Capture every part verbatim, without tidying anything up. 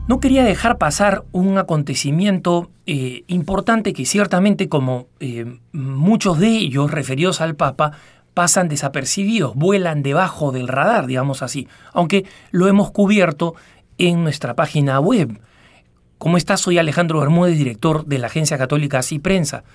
No quería dejar pasar un acontecimiento eh, importante que ciertamente, como eh, muchos de ellos referidos al Papa, pasan desapercibidos, vuelan debajo del radar, digamos así, aunque lo hemos cubierto en nuestra página web. ¿Cómo estás? Soy Alejandro Bermúdez, director de la Agencia Católica Así Prensa.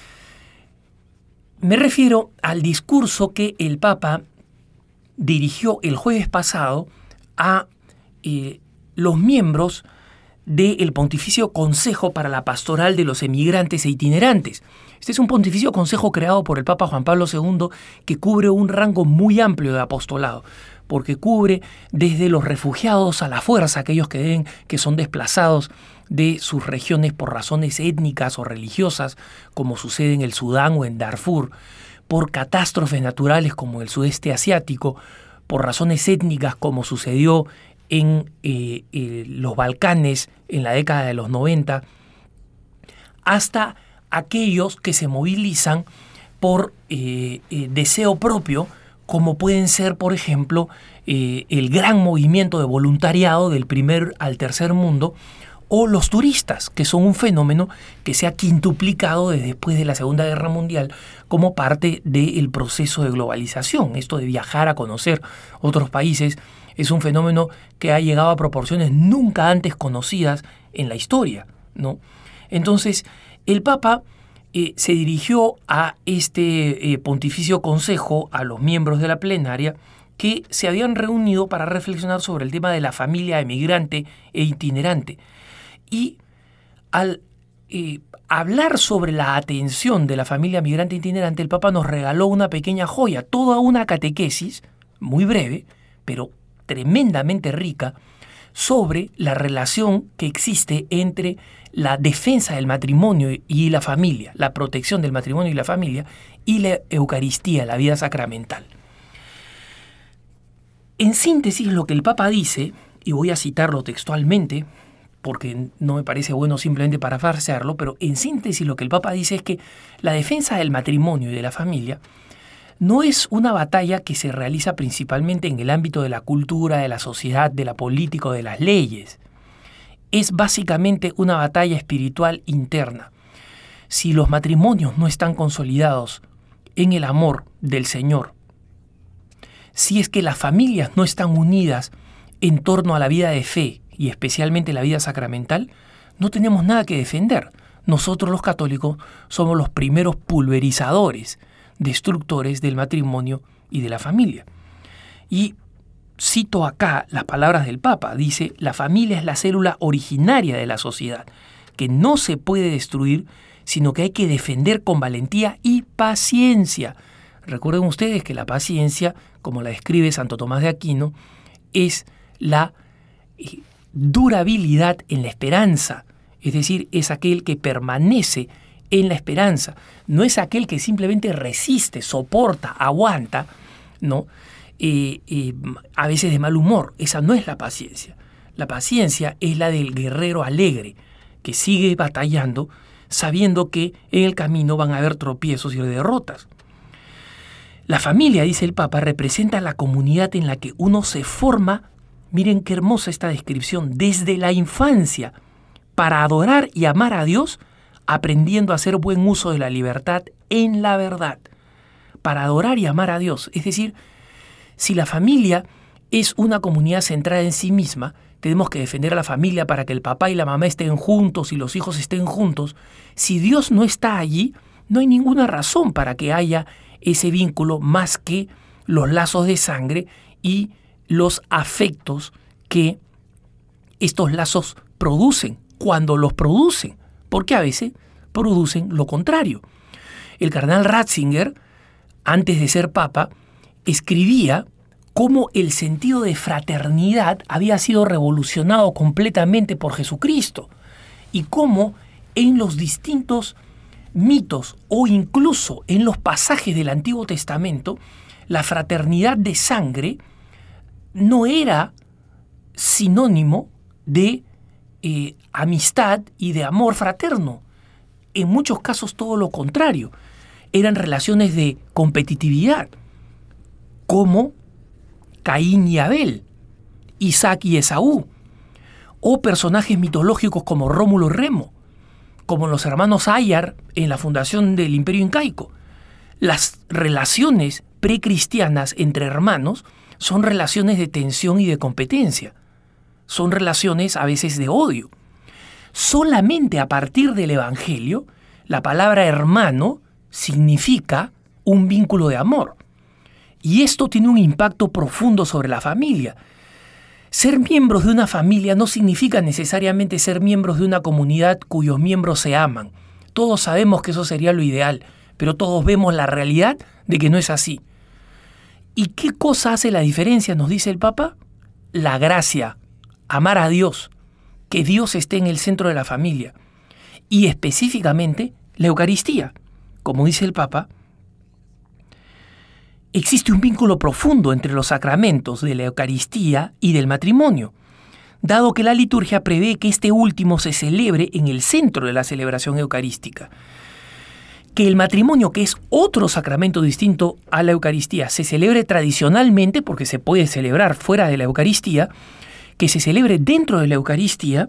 Me refiero al discurso que el Papa dirigió el jueves pasado a eh, los miembros del Pontificio Consejo para la Pastoral de los Emigrantes e Itinerantes. Este es un pontificio consejo creado por el Papa Juan Pablo segundo que cubre un rango muy amplio de apostolado, porque cubre desde los refugiados a la fuerza, aquellos que, deben, que son desplazados de sus regiones por razones étnicas o religiosas, como sucede en el Sudán o en Darfur, por catástrofes naturales como el sudeste asiático, por razones étnicas como sucedió en eh, eh, los Balcanes en la década de los noventa, hasta aquellos que se movilizan por eh, eh, deseo propio, como pueden ser, por ejemplo, eh, el gran movimiento de voluntariado del primer al tercer mundo, o los turistas, que son un fenómeno que se ha quintuplicado desde después de la Segunda Guerra Mundial como parte del proceso de globalización. Esto de viajar a conocer otros países es un fenómeno que ha llegado a proporciones nunca antes conocidas en la historia, ¿no? Entonces, el Papa eh, se dirigió a este eh, pontificio consejo, a los miembros de la plenaria, que se habían reunido para reflexionar sobre el tema de la familia emigrante e itinerante. Y al eh, hablar sobre la atención de la familia migrante itinerante, el Papa nos regaló una pequeña joya, toda una catequesis, muy breve, pero tremendamente rica, sobre la relación que existe entre la defensa del matrimonio y la familia, la protección del matrimonio y la familia, y la Eucaristía, la vida sacramental. En síntesis, lo que el Papa dice, y voy a citarlo textualmente, porque no me parece bueno simplemente parafrasearlo, pero en síntesis lo que el Papa dice es que la defensa del matrimonio y de la familia no es una batalla que se realiza principalmente en el ámbito de la cultura, de la sociedad, de la política o de las leyes. Es básicamente una batalla espiritual interna. Si los matrimonios no están consolidados en el amor del Señor, si es que las familias no están unidas en torno a la vida de fe, y especialmente la vida sacramental, no tenemos nada que defender. Nosotros los católicos somos los primeros pulverizadores, destructores del matrimonio y de la familia. Y cito acá las palabras del Papa, dice: la familia es la célula originaria de la sociedad, que no se puede destruir, sino que hay que defender con valentía y paciencia. Recuerden ustedes que la paciencia, como la describe Santo Tomás de Aquino, es la durabilidad en la esperanza, es decir, es aquel que permanece en la esperanza, no es aquel que simplemente resiste, soporta, aguanta, ¿no? Eh, eh, a veces de mal humor. Esa no es la paciencia. La paciencia es la del guerrero alegre, que sigue batallando, sabiendo que en el camino van a haber tropiezos y derrotas. La familia, dice el Papa, representa la comunidad en la que uno se forma. Miren qué hermosa esta descripción, desde la infancia, para adorar y amar a Dios, aprendiendo a hacer buen uso de la libertad en la verdad. Para adorar y amar a Dios. Es decir, si la familia es una comunidad centrada en sí misma, tenemos que defender a la familia para que el papá y la mamá estén juntos y los hijos estén juntos. Si Dios no está allí, no hay ninguna razón para que haya ese vínculo más que los lazos de sangre y los afectos que estos lazos producen, cuando los producen, porque a veces producen lo contrario. El cardenal Ratzinger, antes de ser papa, escribía cómo el sentido de fraternidad había sido revolucionado completamente por Jesucristo y cómo en los distintos mitos o incluso en los pasajes del Antiguo Testamento, la fraternidad de sangre no era sinónimo de eh, amistad y de amor fraterno. En muchos casos todo lo contrario. Eran relaciones de competitividad, como Caín y Abel, Isaac y Esaú, o personajes mitológicos como Rómulo y Remo, como los hermanos Ayar en la fundación del Imperio Incaico. Las relaciones precristianas entre hermanos son relaciones de tensión y de competencia. Son relaciones a veces de odio. Solamente a partir del Evangelio, la palabra hermano significa un vínculo de amor. Y esto tiene un impacto profundo sobre la familia. Ser miembros de una familia no significa necesariamente ser miembros de una comunidad cuyos miembros se aman. Todos sabemos que eso sería lo ideal, pero todos vemos la realidad de que no es así. ¿Y qué cosa hace la diferencia, nos dice el Papa? La gracia, amar a Dios, que Dios esté en el centro de la familia. Y específicamente la Eucaristía. Como dice el Papa, existe un vínculo profundo entre los sacramentos de la Eucaristía y del matrimonio, dado que la liturgia prevé que este último se celebre en el centro de la celebración eucarística. Que el matrimonio, que es otro sacramento distinto a la Eucaristía, se celebre tradicionalmente, porque se puede celebrar fuera de la Eucaristía, que se celebre dentro de la Eucaristía,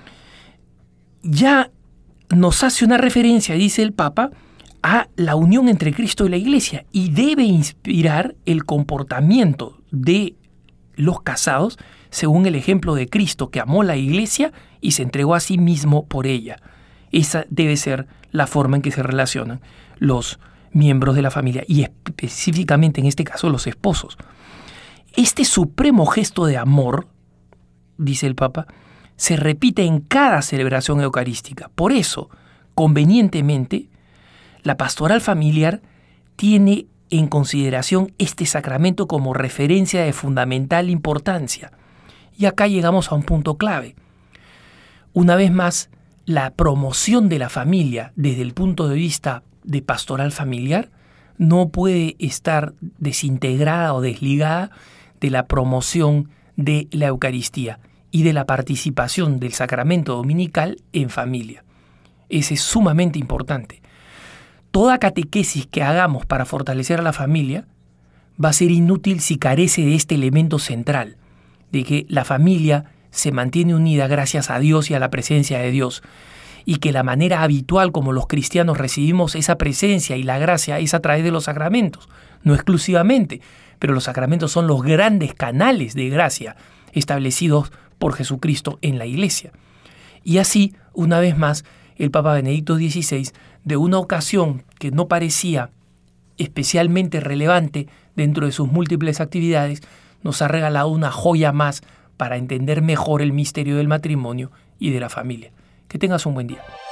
ya nos hace una referencia, dice el Papa, a la unión entre Cristo y la Iglesia, y debe inspirar el comportamiento de los casados según el ejemplo de Cristo, que amó la Iglesia y se entregó a sí mismo por ella. Esa debe ser la forma en que se relacionan los miembros de la familia, y específicamente en este caso los esposos. Este supremo gesto de amor, dice el Papa, se repite en cada celebración eucarística. Por eso, convenientemente, la pastoral familiar tiene en consideración este sacramento como referencia de fundamental importancia. Y acá llegamos a un punto clave. Una vez más, la promoción de la familia desde el punto de vista de pastoral familiar no puede estar desintegrada o desligada de la promoción de la Eucaristía y de la participación del sacramento dominical en familia. Ese es sumamente importante. Toda catequesis que hagamos para fortalecer a la familia va a ser inútil si carece de este elemento central, de que la familia se mantiene unida gracias a Dios y a la presencia de Dios, y que la manera habitual como los cristianos recibimos esa presencia y la gracia es a través de los sacramentos, no exclusivamente, pero los sacramentos son los grandes canales de gracia establecidos por Jesucristo en la Iglesia. Y así, una vez más, el Papa Benedicto dieciséis, de una ocasión que no parecía especialmente relevante dentro de sus múltiples actividades, nos ha regalado una joya más para entender mejor el misterio del matrimonio y de la familia. Que tengas un buen día.